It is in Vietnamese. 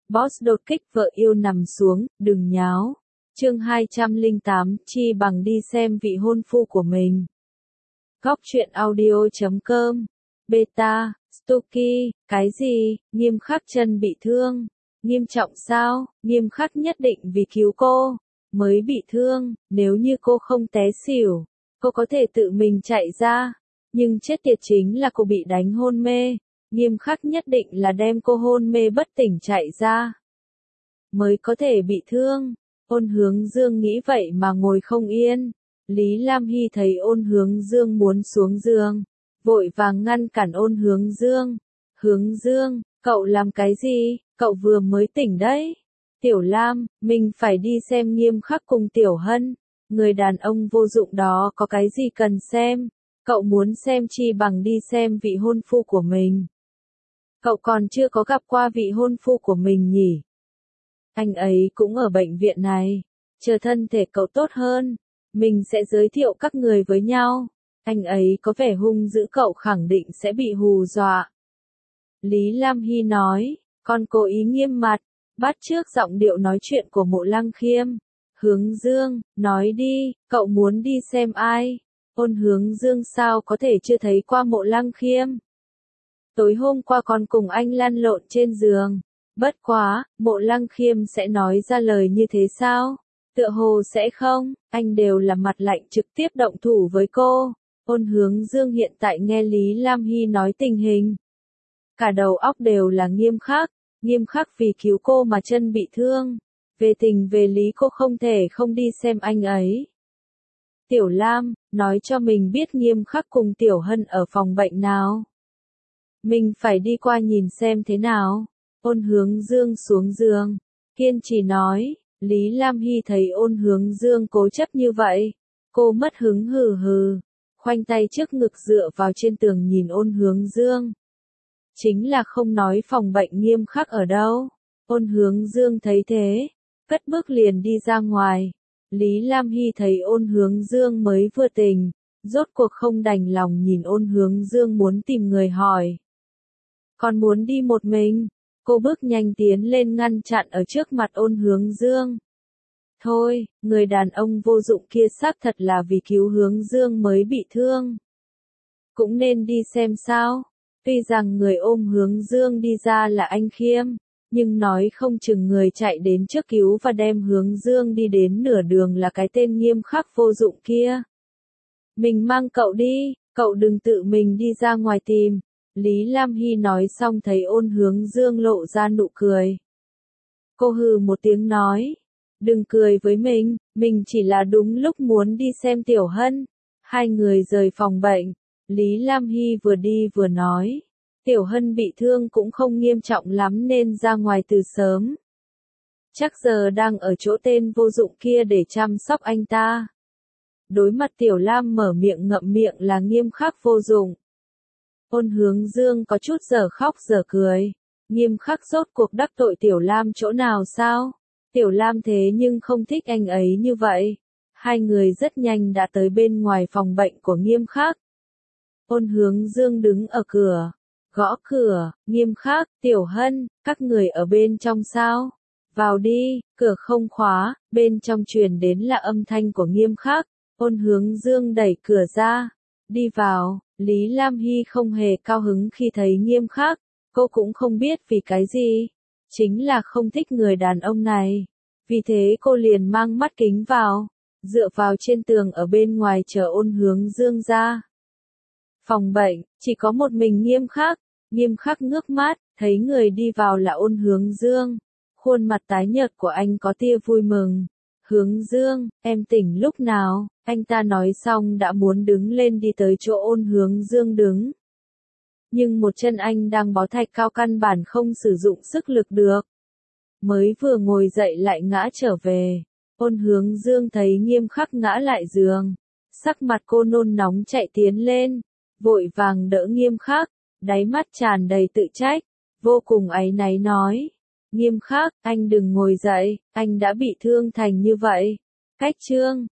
Boss đột kích vợ yêu nằm xuống, đừng nháo. Chương 208, chi bằng đi xem vị hôn phu của mình. Góc truyện audio.com. Beta, Stuky, cái gì, Nghiêm Khắc chân bị thương. Nghiêm trọng sao? Nghiêm Khắc nhất định vì cứu cô mới bị thương, nếu như cô không té xỉu, cô có thể tự mình chạy ra. Nhưng chết tiệt chính là cô bị đánh hôn mê. Nghiêm Khắc nhất định là đem cô hôn mê bất tỉnh chạy ra mới có thể bị thương. Ôn Hướng Dương nghĩ vậy mà ngồi không yên. Lý Lam Hy thấy Ôn Hướng Dương muốn xuống giường, vội vàng ngăn cản Ôn Hướng Dương. Hướng Dương, cậu làm cái gì? Cậu vừa mới tỉnh đấy. Tiểu Lam, mình phải đi xem Nghiêm Khắc cùng Tiểu Hân. Người đàn ông vô dụng đó có cái gì cần xem? Cậu muốn xem chi bằng đi xem vị hôn phu của mình. Cậu còn chưa có gặp qua vị hôn phu của mình nhỉ? Anh ấy cũng ở bệnh viện này. Chờ thân thể cậu tốt hơn, mình sẽ giới thiệu các người với nhau. Anh ấy có vẻ hung dữ, cậu khẳng định sẽ bị hù dọa. Lý Lam Hy nói, con cố ý nghiêm mặt, bắt chước giọng điệu nói chuyện của Mộ Lăng Khiêm. Hướng Dương, nói đi, cậu muốn đi xem ai? Ôn Hướng Dương sao có thể chưa thấy qua Mộ Lăng Khiêm? Tối hôm qua còn cùng anh lăn lộn trên giường. Bất quá, Mộ Lăng Khiêm sẽ nói ra lời như thế sao? Tựa hồ sẽ không, anh đều là mặt lạnh trực tiếp động thủ với cô. Ôn Hướng Dương hiện tại nghe Lý Lam Hy nói tình hình, cả đầu óc đều là Nghiêm Khắc. Nghiêm Khắc vì cứu cô mà chân bị thương. Về tình về lý cô không thể không đi xem anh ấy. Tiểu Lam, nói cho mình biết Nghiêm Khắc cùng Tiểu Hân ở phòng bệnh nào. Mình phải đi qua nhìn xem thế nào. Ôn Hướng Dương xuống giường, kiên trì nói. Lý Lam Hy thấy Ôn Hướng Dương cố chấp như vậy, cô mất hứng hừ hừ, khoanh tay trước ngực dựa vào trên tường nhìn Ôn Hướng Dương. Chính là không nói phòng bệnh Nghiêm Khắc ở đâu. Ôn Hướng Dương thấy thế, cất bước liền đi ra ngoài. Lý Lam Hy thấy Ôn Hướng Dương mới vừa tỉnh, rốt cuộc không đành lòng nhìn Ôn Hướng Dương muốn tìm người hỏi. Còn muốn đi một mình? Cô bước nhanh tiến lên ngăn chặn ở trước mặt Ôn Hướng Dương. Thôi, người đàn ông vô dụng kia xác thật là vì cứu Hướng Dương mới bị thương. Cũng nên đi xem sao. Tuy rằng người ôm Hướng Dương đi ra là anh Khiêm, nhưng nói không chừng người chạy đến trước cứu và đem Hướng Dương đi đến nửa đường là cái tên Nghiêm Khắc vô dụng kia. Mình mang cậu đi, cậu đừng tự mình đi ra ngoài tìm. Lý Lam Hy nói xong thấy Ôn Hướng Dương lộ ra nụ cười. Cô hừ một tiếng nói, đừng cười với mình chỉ là đúng lúc muốn đi xem Tiểu Hân. Hai người rời phòng bệnh, Lý Lam Hy vừa đi vừa nói, Tiểu Hân bị thương cũng không nghiêm trọng lắm nên ra ngoài từ sớm. Chắc giờ đang ở chỗ tên vô dụng kia để chăm sóc anh ta. Đối mặt Tiểu Lam mở miệng ngậm miệng là Nghiêm Khắc vô dụng. Ôn Hướng Dương có chút dở khóc dở cười. Nghiêm Khắc rốt cuộc đắc tội Tiểu Lam chỗ nào sao? Tiểu Lam thế nhưng không thích anh ấy như vậy. Hai người rất nhanh đã tới bên ngoài phòng bệnh của Nghiêm Khắc. Ôn Hướng Dương đứng ở cửa, gõ cửa. Nghiêm Khắc, Tiểu Hân, các người ở bên trong sao? Vào đi, cửa không khóa, bên trong truyền đến là âm thanh của Nghiêm Khắc. Ôn Hướng Dương đẩy cửa ra, đi vào. Lý Lam Hy không hề cao hứng khi thấy Nghiêm Khắc, cô cũng không biết vì cái gì, chính là không thích người đàn ông này. Vì thế cô liền mang mắt kính vào, dựa vào trên tường ở bên ngoài chờ Ôn Hướng Dương ra. Phòng bệnh, chỉ có một mình Nghiêm Khắc. Nghiêm Khắc ngước mắt, thấy người đi vào là Ôn Hướng Dương. Khuôn mặt tái nhợt của anh có tia vui mừng. Hướng Dương, em tỉnh lúc nào? Anh ta nói xong đã muốn đứng lên đi tới chỗ Ôn Hướng Dương đứng. Nhưng một chân anh đang bó thạch cao căn bản không sử dụng sức lực được. Mới vừa ngồi dậy lại ngã trở về. Ôn Hướng Dương thấy Nghiêm Khắc ngã lại giường. Sắc mặt cô nôn nóng chạy tiến lên, vội vàng đỡ Nghiêm Khắc, đáy mắt tràn đầy tự trách, vô cùng áy náy nói. Nghiêm Khắc, anh đừng ngồi dậy, anh đã bị thương thành như vậy. Cách trương,